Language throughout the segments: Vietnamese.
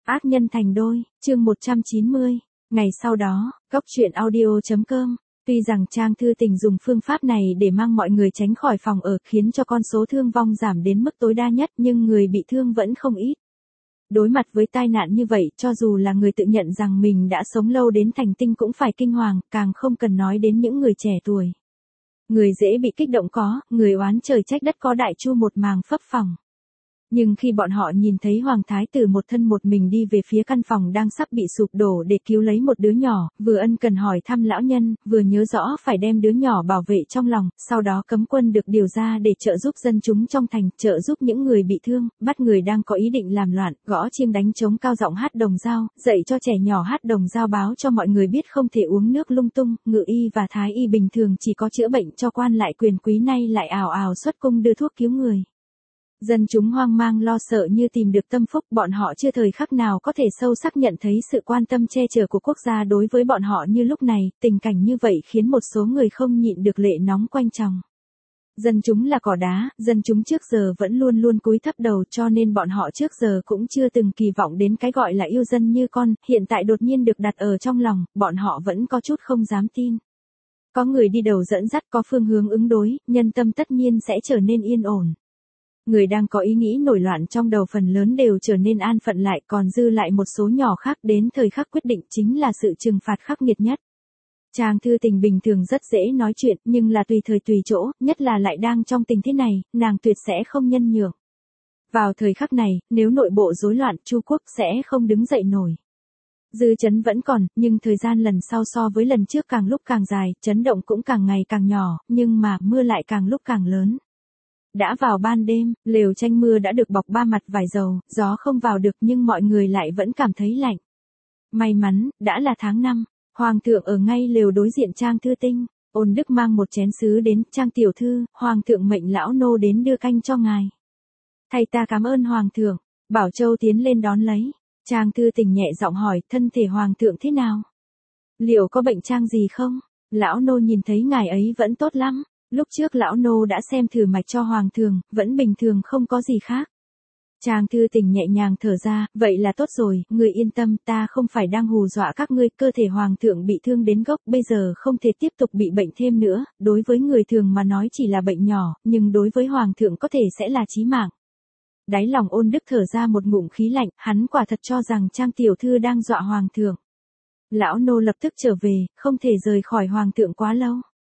Ác nhân thành đôi, chương 190. Ngày sau đó, Góc Chuyện Audio.com. Tuy rằng Trang Thư Tình dùng phương pháp này để mang mọi người tránh khỏi phòng ở, khiến cho con số thương vong giảm đến mức tối đa nhất, nhưng người bị thương vẫn không ít. Đối mặt với tai nạn như vậy, cho dù là người tự nhận rằng mình đã sống lâu đến thành tinh cũng phải kinh hoàng, càng không cần nói đến những người trẻ tuổi. Người dễ bị kích động có, người oán trời trách đất có, đại chu một màng phấp phồng. Nhưng khi bọn họ nhìn thấy Hoàng Thái Tử một thân một mình đi về phía căn phòng đang sắp bị sụp đổ để cứu lấy một đứa nhỏ, vừa ân cần hỏi thăm lão nhân, vừa nhớ rõ phải đem đứa nhỏ bảo vệ trong lòng, sau đó cấm quân được điều ra để trợ giúp dân chúng trong thành, trợ giúp những người bị thương, bắt người đang có ý định làm loạn, gõ chiêng đánh trống, cao giọng hát đồng dao, dạy cho trẻ nhỏ hát đồng dao, báo cho mọi người biết không thể uống nước lung tung. Ngự y và thái y bình thường chỉ có chữa bệnh cho quan lại quyền quý, nay lại ào ào xuất cung đưa thuốc cứu người. Dân chúng hoang mang lo sợ như tìm được tâm phúc, bọn họ chưa thời khắc nào có thể sâu sắc nhận thấy sự quan tâm che chở của quốc gia đối với bọn họ như lúc này. Tình cảnh như vậy khiến một số người không nhịn được lệ nóng quanh chồng. Dân chúng là cỏ đá, dân chúng trước giờ vẫn luôn luôn cúi thấp đầu, cho nên bọn họ trước giờ cũng chưa từng kỳ vọng đến cái gọi là yêu dân như con, hiện tại đột nhiên được đặt ở trong lòng, bọn họ vẫn có chút không dám tin. Có người đi đầu dẫn dắt, có phương hướng ứng đối, nhân tâm tất nhiên sẽ trở nên yên ổn. Người đang có ý nghĩ nổi loạn trong đầu phần lớn đều trở nên an phận lại, còn dư lại một số nhỏ khác, đến thời khắc quyết định chính là sự trừng phạt khắc nghiệt nhất. Trang Thư Tình bình thường rất dễ nói chuyện, nhưng là tùy thời tùy chỗ, nhất là lại đang trong tình thế này, nàng tuyệt sẽ không nhân nhượng. Vào thời khắc này, nếu nội bộ rối loạn, Chu quốc sẽ không đứng dậy nổi. Dư chấn vẫn còn, nhưng thời gian lần sau so với lần trước càng lúc càng dài, chấn động cũng càng ngày càng nhỏ, nhưng mà mưa lại càng lúc càng lớn. Đã vào ban đêm, lều tranh mưa đã được bọc ba mặt vải dầu, gió không vào được nhưng mọi người lại vẫn cảm thấy lạnh. May mắn, đã là tháng 5, Hoàng thượng ở ngay lều đối diện Trang Thư Tinh. Ôn Đức mang một chén sứ đến, Trang tiểu thư, Hoàng thượng mệnh lão nô đến đưa canh cho ngài. Thầy ta cảm ơn Hoàng thượng. Bảo Châu tiến lên đón lấy. Trang Thư Tình nhẹ giọng hỏi, thân thể Hoàng thượng thế nào? Liệu có bệnh trang gì không? Lão nô nhìn thấy ngài ấy vẫn tốt lắm. Lúc trước lão nô đã xem thử mạch cho Hoàng thượng, vẫn bình thường, không có gì khác. Trang Thư Tình nhẹ nhàng thở ra, vậy là tốt rồi, người yên tâm, ta không phải đang hù dọa các ngươi, cơ thể Hoàng thượng bị thương đến gốc, bây giờ không thể tiếp tục bị bệnh thêm nữa, đối với người thường mà nói chỉ là bệnh nhỏ, nhưng đối với Hoàng thượng có thể sẽ là chí mạng. Đáy lòng Ôn Đức thở ra một ngụm khí lạnh, hắn quả thật cho rằng Trang tiểu thư đang dọa Hoàng thượng. Lão nô lập tức trở về, không thể rời khỏi Hoàng thượng quá lâu.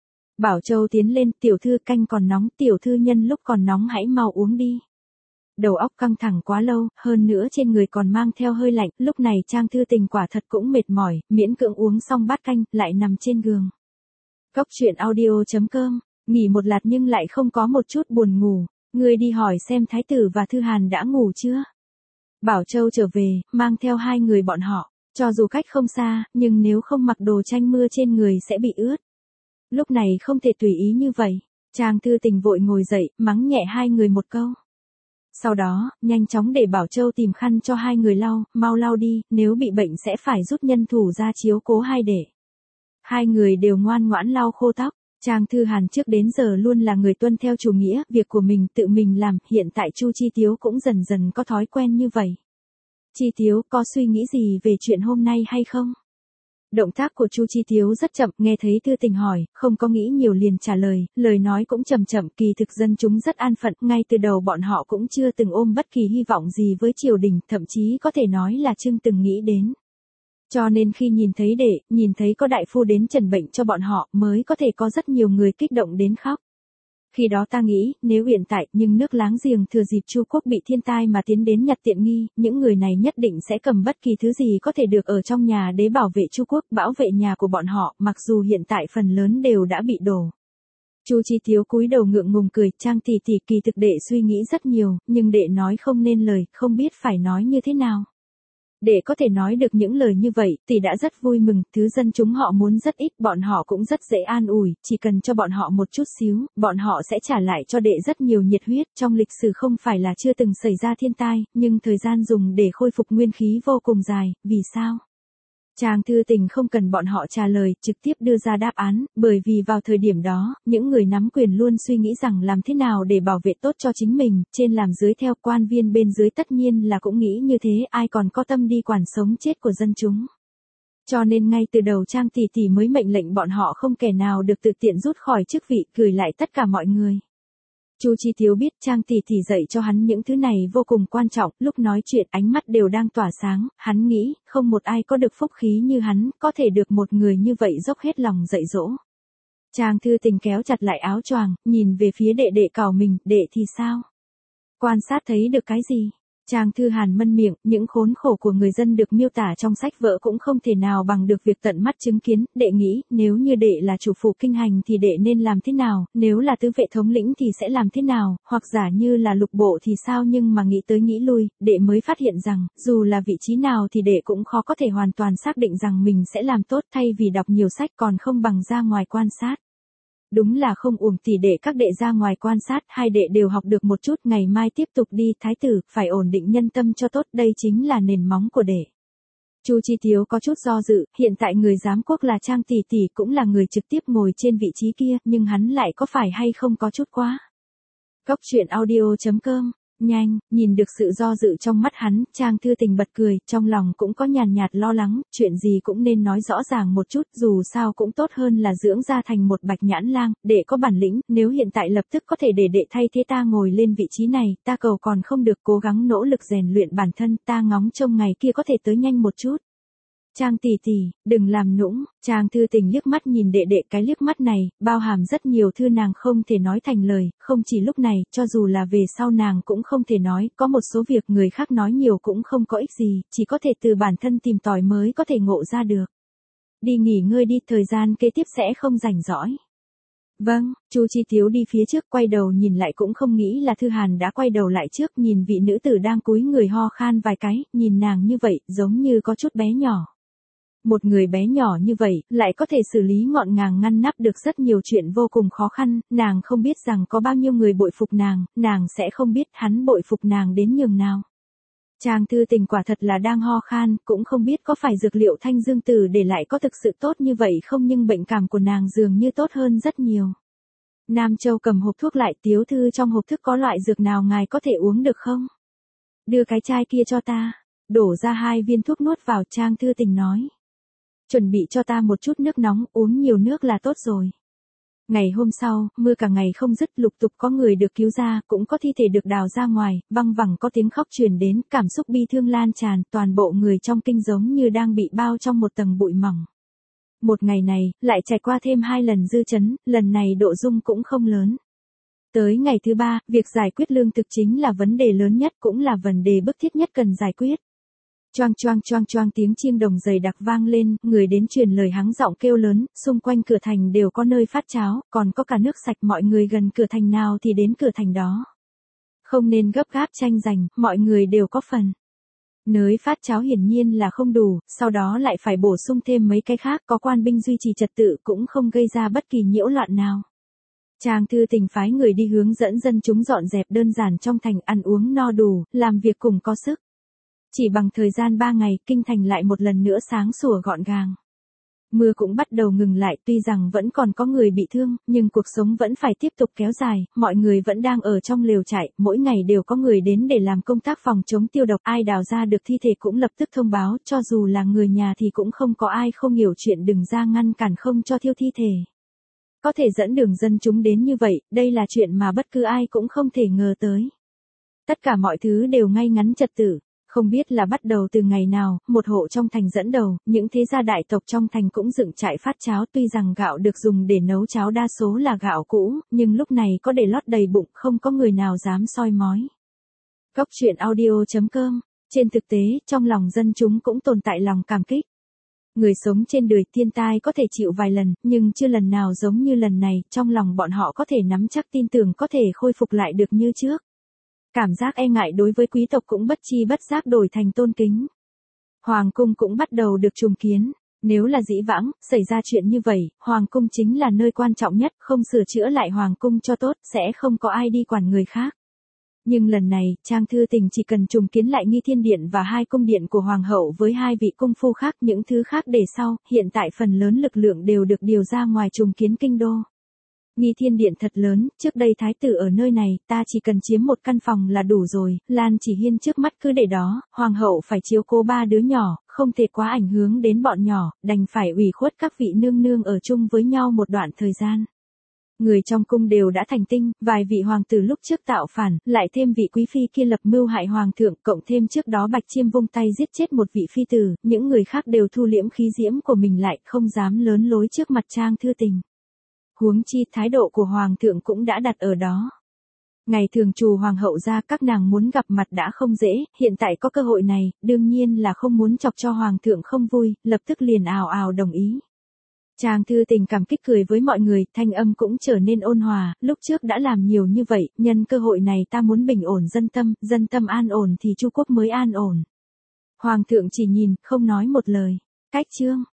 Bảo Châu tiến lên, tiểu thư canh còn nóng, tiểu thư nhân lúc còn nóng hãy mau uống đi. Đầu óc căng thẳng quá lâu, hơn nữa trên người còn mang theo hơi lạnh, lúc này Trang Thư Tình quả thật cũng mệt mỏi, miễn cưỡng uống xong bát canh, lại nằm trên giường. Góc Chuyện Audio.com, nghỉ một lát nhưng lại không có một chút buồn ngủ, người đi hỏi xem Thái tử và Thư Hàn đã ngủ chưa. Bảo Châu trở về, mang theo hai người bọn họ, cho dù cách không xa, nhưng nếu không mặc đồ tranh mưa trên người sẽ bị ướt. Lúc này không thể tùy ý như vậy, Trang Thư Tình vội ngồi dậy, mắng nhẹ hai người một câu. Sau đó, nhanh chóng để Bảo Châu tìm khăn cho hai người lau, mau lau đi, nếu bị bệnh sẽ phải rút nhân thủ ra chiếu cố hai đệ. Hai người đều ngoan ngoãn lau khô tóc. Trang Thư Hàn trước đến giờ luôn là người tuân theo chủ nghĩa, việc của mình tự mình làm, hiện tại Chu Chi Tiếu cũng dần dần có thói quen như vậy. Chi Tiếu, có suy nghĩ gì về chuyện hôm nay hay không? Động tác của Chu Chi Tiếu rất chậm, nghe thấy Thư Tình hỏi, không có nghĩ nhiều liền trả lời, lời nói cũng chậm chậm, kỳ thực dân chúng rất an phận, ngay từ đầu bọn họ cũng chưa từng ôm bất kỳ hy vọng gì với triều đình, thậm chí có thể nói là chưa từng nghĩ đến. Cho nên khi nhìn thấy nhìn thấy có đại phu đến trần bệnh cho bọn họ, mới có thể có rất nhiều người kích động đến khóc. Khi đó ta nghĩ, nếu hiện tại, nhưng nước láng giềng thừa dịp Chu quốc bị thiên tai mà tiến đến nhặt tiện nghi, những người này nhất định sẽ cầm bất kỳ thứ gì có thể được ở trong nhà để bảo vệ Chu quốc, bảo vệ nhà của bọn họ, mặc dù hiện tại phần lớn đều đã bị đổ. Chu Chi Tiếu cúi đầu ngượng ngùng cười, Trang tỷ tỷ, kỳ thực đệ suy nghĩ rất nhiều, nhưng đệ nói không nên lời, không biết phải nói như thế nào. Để có thể nói được những lời như vậy, thì đã rất vui mừng, thứ dân chúng họ muốn rất ít, bọn họ cũng rất dễ an ủi, chỉ cần cho bọn họ một chút xíu, bọn họ sẽ trả lại cho đệ rất nhiều nhiệt huyết, trong lịch sử không phải là chưa từng xảy ra thiên tai, nhưng thời gian dùng để khôi phục nguyên khí vô cùng dài, vì sao? Trang Thư Tình không cần bọn họ trả lời, trực tiếp đưa ra đáp án, bởi vì vào thời điểm đó, những người nắm quyền luôn suy nghĩ rằng làm thế nào để bảo vệ tốt cho chính mình, trên làm dưới theo, quan viên bên dưới tất nhiên là cũng nghĩ như thế, ai còn có tâm đi quản sống chết của dân chúng. Cho nên ngay từ đầu Trang tỷ tỷ mới mệnh lệnh bọn họ không kẻ nào được tự tiện rút khỏi chức vị, gửi lại tất cả mọi người. Chu Chi Thiếu biết Trang tỷ tỷ dạy cho hắn những thứ này vô cùng quan trọng, lúc nói chuyện ánh mắt đều đang tỏa sáng, hắn nghĩ, không một ai có được phúc khí như hắn, có thể được một người như vậy dốc hết lòng dạy dỗ. Trang Thư Tình kéo chặt lại áo choàng, nhìn về phía đệ đệ cào mình, đệ thì sao? Quan sát thấy được cái gì? Trang Thư Hàn mân miệng, những khốn khổ của người dân được miêu tả trong sách vở cũng không thể nào bằng được việc tận mắt chứng kiến, đệ nghĩ, nếu như đệ là chủ phụ kinh hành thì đệ nên làm thế nào, nếu là tứ vệ thống lĩnh thì sẽ làm thế nào, hoặc giả như là lục bộ thì sao, nhưng mà nghĩ tới nghĩ lui, đệ mới phát hiện rằng, dù là vị trí nào thì đệ cũng khó có thể hoàn toàn xác định rằng mình sẽ làm tốt, thay vì đọc nhiều sách còn không bằng ra ngoài quan sát. Đúng là không uổng tỷ đệ các đệ ra ngoài quan sát, hai đệ đều học được một chút, ngày mai tiếp tục đi, thái tử, phải ổn định nhân tâm cho tốt, đây chính là nền móng của đệ. Chu Chi Thiếu có chút do dự, hiện tại người giám quốc là Trang tỷ tỷ cũng là người trực tiếp ngồi trên vị trí kia, nhưng hắn lại có phải hay không có chút quá. Góc truyện audio.com. Nhanh, nhìn được sự do dự trong mắt hắn, Trang Thư Tình bật cười, trong lòng cũng có nhàn nhạt lo lắng, chuyện gì cũng nên nói rõ ràng một chút, dù sao cũng tốt hơn là dưỡng ra thành một bạch nhãn lang, để có bản lĩnh, nếu hiện tại lập tức có thể để đệ thay thế ta ngồi lên vị trí này, ta cầu còn không được cố gắng nỗ lực rèn luyện bản thân, ta ngóng trông ngày kia có thể tới nhanh một chút. Trang tỷ tỷ, đừng làm nũng, Trang Thư Tình liếc mắt nhìn đệ đệ, cái liếc mắt này, bao hàm rất nhiều thư nàng không thể nói thành lời, không chỉ lúc này, cho dù là về sau nàng cũng không thể nói, có một số việc người khác nói nhiều cũng không có ích gì, chỉ có thể từ bản thân tìm tòi mới có thể ngộ ra được. Đi nghỉ ngơi đi, thời gian kế tiếp sẽ không rảnh rỗi. Vâng, Chu Chi Thiếu đi phía trước, quay đầu nhìn lại cũng không nghĩ là Thư Hàn đã quay đầu lại trước, nhìn vị nữ tử đang cúi người ho khan vài cái, nhìn nàng như vậy, giống như có chút bé nhỏ. Một người bé nhỏ như vậy, lại có thể xử lý ngọn ngàng ngăn nắp được rất nhiều chuyện vô cùng khó khăn, nàng không biết rằng có bao nhiêu người bội phục nàng sẽ không biết hắn bội phục nàng đến nhường nào. Trang Thư Tình quả thật là đang ho khan, cũng không biết có phải dược liệu thanh dương tử để lại có thực sự tốt như vậy không, nhưng bệnh cảm của nàng dường như tốt hơn rất nhiều. Nam Châu cầm hộp thuốc lại, tiểu thư trong hộp thức có loại dược nào ngài có thể uống được không? Đưa cái chai kia cho ta, đổ ra 2 viên thuốc nuốt vào, Trang Thư Tình nói. Chuẩn bị cho ta một chút nước nóng, uống nhiều nước là tốt rồi. Ngày hôm sau, mưa cả ngày không dứt, lục tục có người được cứu ra, cũng có thi thể được đào ra ngoài, văng vẳng có tiếng khóc truyền đến, cảm xúc bi thương lan tràn, toàn bộ người trong kinh giống như đang bị bao trong một tầng bụi mỏng. Một ngày này, lại trải qua thêm 2 lần dư chấn, lần này độ dung cũng không lớn. Tới ngày thứ 3, việc giải quyết lương thực chính là vấn đề lớn nhất, cũng là vấn đề bức thiết nhất cần giải quyết. Choang choang choang choang, tiếng chiêng đồng dày đặc vang lên, người đến truyền lời hắng giọng kêu lớn, xung quanh cửa thành đều có nơi phát cháo, còn có cả nước sạch, mọi người gần cửa thành nào thì đến cửa thành đó. Không nên gấp gáp tranh giành, mọi người đều có phần. Nơi phát cháo hiển nhiên là không đủ, sau đó lại phải bổ sung thêm mấy cái khác, có quan binh duy trì trật tự cũng không gây ra bất kỳ nhiễu loạn nào. Trang Thư Tình phái người đi hướng dẫn dân chúng dọn dẹp đơn giản trong thành, ăn uống no đủ, làm việc cùng có sức. Chỉ bằng thời gian 3 ngày, kinh thành lại một lần nữa sáng sủa gọn gàng. Mưa cũng bắt đầu ngừng lại, tuy rằng vẫn còn có người bị thương, nhưng cuộc sống vẫn phải tiếp tục kéo dài, mọi người vẫn đang ở trong lều trại, mỗi ngày đều có người đến để làm công tác phòng chống tiêu độc, ai đào ra được thi thể cũng lập tức thông báo, cho dù là người nhà thì cũng không có ai không hiểu chuyện đừng ra ngăn cản không cho thiêu thi thể. Có thể dẫn đường dân chúng đến như vậy, đây là chuyện mà bất cứ ai cũng không thể ngờ tới. Tất cả mọi thứ đều ngay ngắn trật tự. Không biết là bắt đầu từ ngày nào, một hộ trong thành dẫn đầu, những thế gia đại tộc trong thành cũng dựng trại phát cháo, tuy rằng gạo được dùng để nấu cháo đa số là gạo cũ, nhưng lúc này có để lót đầy bụng, không có người nào dám soi mói. Góc truyện audio.com. Trên thực tế, trong lòng dân chúng cũng tồn tại lòng cảm kích. Người sống trên đời, thiên tai có thể chịu vài lần, nhưng chưa lần nào giống như lần này, trong lòng bọn họ có thể nắm chắc tin tưởng có thể khôi phục lại được như trước. Cảm giác e ngại đối với quý tộc cũng bất chi bất giác đổi thành tôn kính. Hoàng cung cũng bắt đầu được trùng kiến. Nếu là dĩ vãng, xảy ra chuyện như vậy, Hoàng cung chính là nơi quan trọng nhất, không sửa chữa lại Hoàng cung cho tốt, sẽ không có ai đi quản người khác. Nhưng lần này, Trang Thư Tình chỉ cần trùng kiến lại Nghi Thiên Điện và 2 cung điện của Hoàng hậu với 2 vị cung phu khác, những thứ khác để sau, hiện tại phần lớn lực lượng đều được điều ra ngoài trùng kiến kinh đô. Nghi Thiên Điện thật lớn, trước đây thái tử ở nơi này, ta chỉ cần chiếm một căn phòng là đủ rồi, Lan Chỉ Hiên trước mắt cứ để đó, Hoàng hậu phải chiếu cố 3 đứa nhỏ, không thể quá ảnh hưởng đến bọn nhỏ, đành phải ủy khuất các vị nương nương ở chung với nhau một đoạn thời gian. Người trong cung đều đã thành tinh, vài vị hoàng tử lúc trước tạo phản, lại thêm vị quý phi kia lập mưu hại hoàng thượng, cộng thêm trước đó Bạch Chiêm vung tay giết chết một vị phi tử, những người khác đều thu liễm khí diễm của mình lại, không dám lớn lối trước mặt Trang Thư Tình. Huống chi thái độ của hoàng thượng cũng đã đặt ở đó. Ngày thường trù hoàng hậu ra các nàng muốn gặp mặt đã không dễ, hiện tại có cơ hội này, đương nhiên là không muốn chọc cho hoàng thượng không vui, lập tức liền ào ào đồng ý. Trang Thư Tình cảm kích cười với mọi người, thanh âm cũng trở nên ôn hòa, lúc trước đã làm nhiều như vậy, nhân cơ hội này ta muốn bình ổn dân tâm an ổn thì Chu quốc mới an ổn. Hoàng thượng chỉ nhìn, không nói một lời. Cách chương